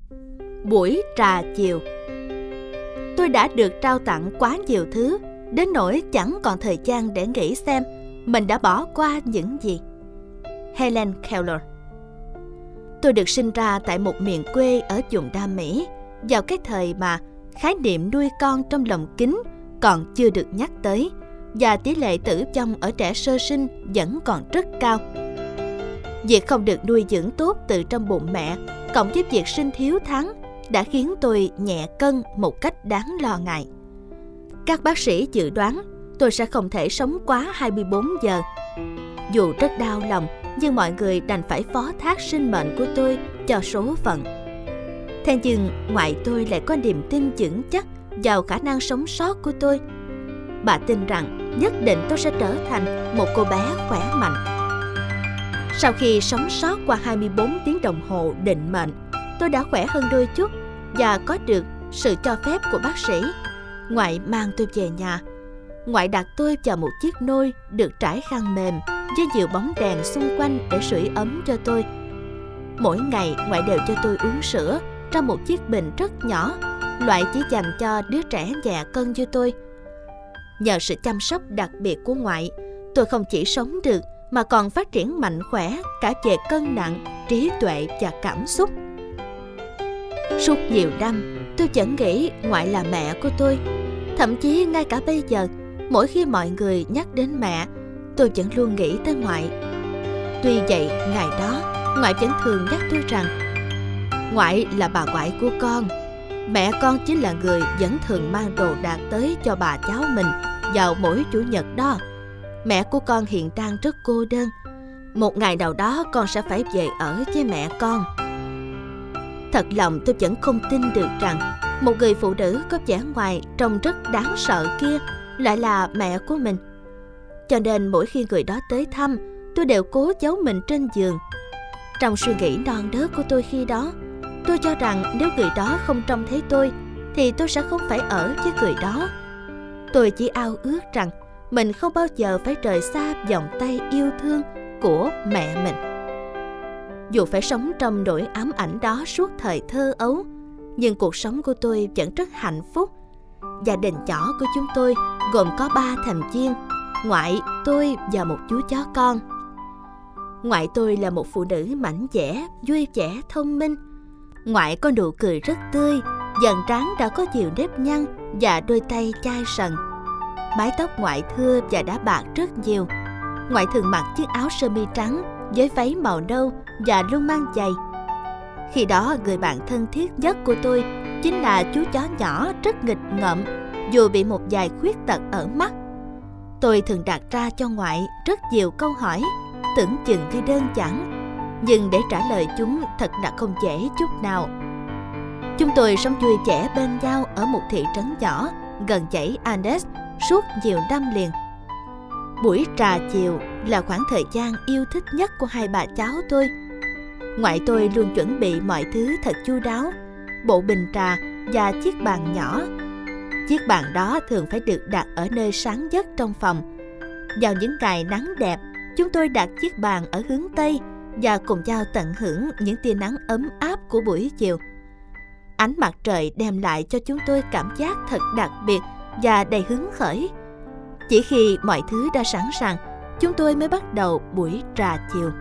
Buổi trà chiều. Tôi đã được trao tặng quá nhiều thứ, đến nỗi chẳng còn thời gian để nghĩ xem mình đã bỏ qua những gì. Helen Keller. Tôi được sinh ra tại một miền quê ở vùng Nam Mỹ, vào cái thời mà khái niệm nuôi con trong lồng kính còn chưa được nhắc tới, và tỷ lệ tử vong ở trẻ sơ sinh vẫn còn rất cao. Việc không được nuôi dưỡng tốt từ trong bụng mẹ, cộng với việc sinh thiếu tháng, đã khiến tôi nhẹ cân một cách đáng lo ngại. Các bác sĩ dự đoán tôi sẽ không thể sống quá 24 giờ. Dù rất đau lòng, nhưng mọi người đành phải phó thác sinh mệnh của tôi cho số phận. Thế nhưng ngoại tôi lại có niềm tin vững chắc vào khả năng sống sót của tôi. Bà tin rằng nhất định tôi sẽ trở thành một cô bé khỏe mạnh. Sau khi sống sót qua 24 tiếng đồng hồ định mệnh, tôi đã khỏe hơn đôi chút và có được sự cho phép của bác sĩ. Ngoại mang tôi về nhà. Ngoại đặt tôi vào một chiếc nôi được trải khăn mềm với nhiều bóng đèn xung quanh để sưởi ấm cho tôi. Mỗi ngày ngoại đều cho tôi uống sữa trong một chiếc bình rất nhỏ, loại chỉ dành cho đứa trẻ nhẹ cân như tôi. Nhờ sự chăm sóc đặc biệt của ngoại, tôi không chỉ sống được mà còn phát triển mạnh khỏe cả về cân nặng, trí tuệ và cảm xúc. Suốt nhiều năm, tôi vẫn nghĩ ngoại là mẹ của tôi. Thậm chí ngay cả bây giờ, mỗi khi mọi người nhắc đến mẹ, tôi vẫn luôn nghĩ tới ngoại. Tuy vậy, ngày đó, ngoại vẫn thường nhắc tôi rằng ngoại là bà ngoại của con. Mẹ con chính là người vẫn thường mang đồ đạc tới cho bà cháu mình vào mỗi chủ nhật đó. Mẹ của con hiện đang rất cô đơn. Một ngày nào đó con sẽ phải về ở với mẹ con. Thật lòng tôi vẫn không tin được rằng một người phụ nữ có vẻ ngoài trông rất đáng sợ kia lại là mẹ của mình. Cho nên mỗi khi người đó tới thăm, tôi đều cố giấu mình trên giường. Trong suy nghĩ non nớt của tôi khi đó, tôi cho rằng nếu người đó không trông thấy tôi thì tôi sẽ không phải ở với người đó. Tôi chỉ ao ước rằng mình không bao giờ phải rời xa vòng tay yêu thương của mẹ mình. Dù phải sống trong nỗi ám ảnh đó suốt thời thơ ấu, nhưng cuộc sống của tôi vẫn rất hạnh phúc. Gia đình nhỏ của chúng tôi gồm có 3 thành viên: ngoại, tôi và một chú chó con. Ngoại tôi là một phụ nữ mảnh dẻ, vui vẻ, thông minh. Ngoại có nụ cười rất tươi, dần trán đã có nhiều nếp nhăn và đôi tay chai sần. Mái tóc ngoại thưa và đã bạc rất nhiều. Ngoại thường mặc chiếc áo sơ mi trắng với váy màu nâu và luôn mang giày. Khi đó, người bạn thân thiết nhất của tôi chính là chú chó nhỏ rất nghịch ngợm, dù bị một vài khuyết tật ở mắt. Tôi thường đặt ra cho ngoại rất nhiều câu hỏi, tưởng chừng như đơn giản, nhưng để trả lời chúng thật là không dễ chút nào. Chúng tôi sống vui vẻ bên nhau ở một thị trấn nhỏ gần dãy Andes suốt nhiều năm liền. Buổi trà chiều là khoảng thời gian yêu thích nhất của hai bà cháu tôi. Ngoại tôi luôn chuẩn bị mọi thứ thật chu đáo: bộ bình trà và chiếc bàn nhỏ. Chiếc bàn đó thường phải được đặt ở nơi sáng nhất trong phòng. Vào những ngày nắng đẹp, chúng tôi đặt chiếc bàn ở hướng Tây và cùng nhau tận hưởng những tia nắng ấm áp của buổi chiều. Ánh mặt trời đem lại cho chúng tôi cảm giác thật đặc biệt và đầy hứng khởi. Chỉ khi mọi thứ đã sẵn sàng, chúng tôi mới bắt đầu buổi trà chiều.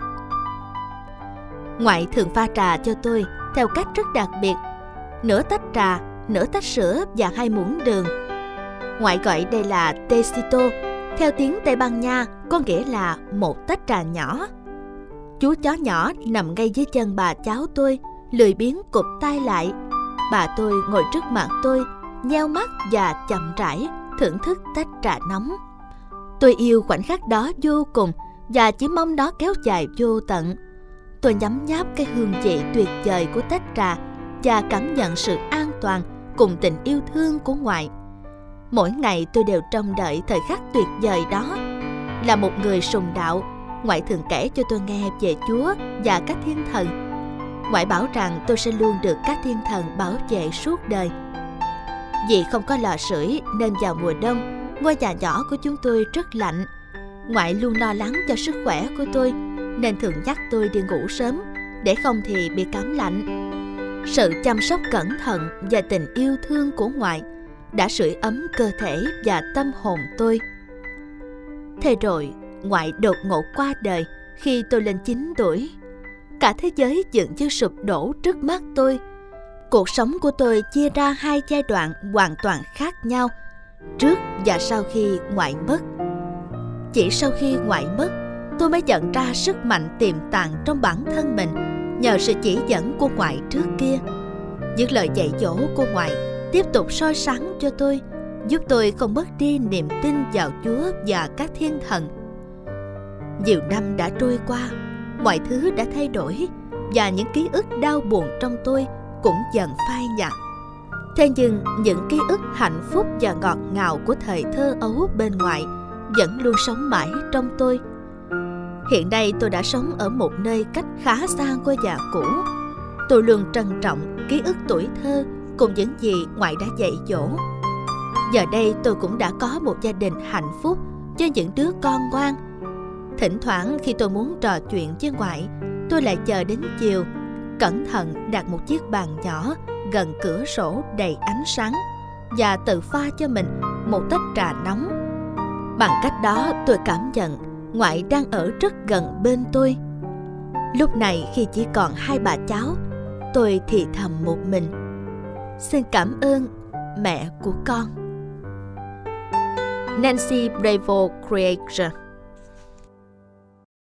Ngoại thường pha trà cho tôi theo cách rất đặc biệt: nửa tách trà, nửa tách sữa và 2 muỗng đường. Ngoại gọi đây là tecito, theo tiếng Tây Ban Nha có nghĩa là một tách trà nhỏ. Chú chó nhỏ nằm ngay dưới chân bà cháu tôi, lười biếng cụp tay lại. Bà tôi ngồi trước mặt tôi, nheo mắt và chậm rãi thưởng thức tách trà nóng. Tôi yêu khoảnh khắc đó vô cùng và chỉ mong nó kéo dài vô tận. Tôi nhấm nháp cái hương vị tuyệt vời của tách trà và cảm nhận sự an toàn cùng tình yêu thương của ngoại. Mỗi ngày tôi đều trông đợi thời khắc tuyệt vời đó. Là một người sùng đạo, ngoại thường kể cho tôi nghe về Chúa và các thiên thần. Ngoại bảo rằng tôi sẽ luôn được các thiên thần bảo vệ suốt đời. Vì không có lò sưởi nên vào mùa đông, ngôi nhà nhỏ của chúng tôi rất lạnh. Ngoại luôn lo lắng cho sức khỏe của tôi nên thường nhắc tôi đi ngủ sớm, để không thì bị cảm lạnh. Sự chăm sóc cẩn thận và tình yêu thương của ngoại đã sưởi ấm cơ thể và tâm hồn tôi. Thế rồi, ngoại đột ngột qua đời khi tôi lên 9 tuổi. Cả thế giới dường như sụp đổ trước mắt tôi. Cuộc sống của tôi chia ra 2 giai đoạn hoàn toàn khác nhau, trước và sau khi ngoại mất. Chỉ sau khi ngoại mất, tôi mới nhận ra sức mạnh tiềm tàng trong bản thân mình nhờ sự chỉ dẫn của ngoại trước kia. Những lời dạy dỗ của ngoại tiếp tục soi sáng cho tôi, giúp tôi không mất đi niềm tin vào Chúa và các thiên thần. Nhiều năm đã trôi qua, mọi thứ đã thay đổi và những ký ức đau buồn trong tôi cũng dần phai nhạt. Thế nhưng những ký ức hạnh phúc và ngọt ngào của thời thơ ấu bên ngoài vẫn luôn sống mãi trong tôi. Hiện nay tôi đã sống ở một nơi cách khá xa ngôi nhà cũ. Tôi luôn trân trọng ký ức tuổi thơ cùng những gì ngoại đã dạy dỗ. Giờ đây tôi cũng đã có một gia đình hạnh phúc với những đứa con ngoan. Thỉnh thoảng khi tôi muốn trò chuyện với ngoại, tôi lại chờ đến chiều, cẩn thận đặt một chiếc bàn nhỏ gần cửa sổ đầy ánh sáng và tự pha cho mình một tách trà nóng. Bằng cách đó tôi cảm nhận ngoại đang ở rất gần bên tôi. Lúc này khi chỉ còn 2 bà cháu, tôi thì thầm một mình: xin cảm ơn mẹ của con. Nancy Prevost Creator.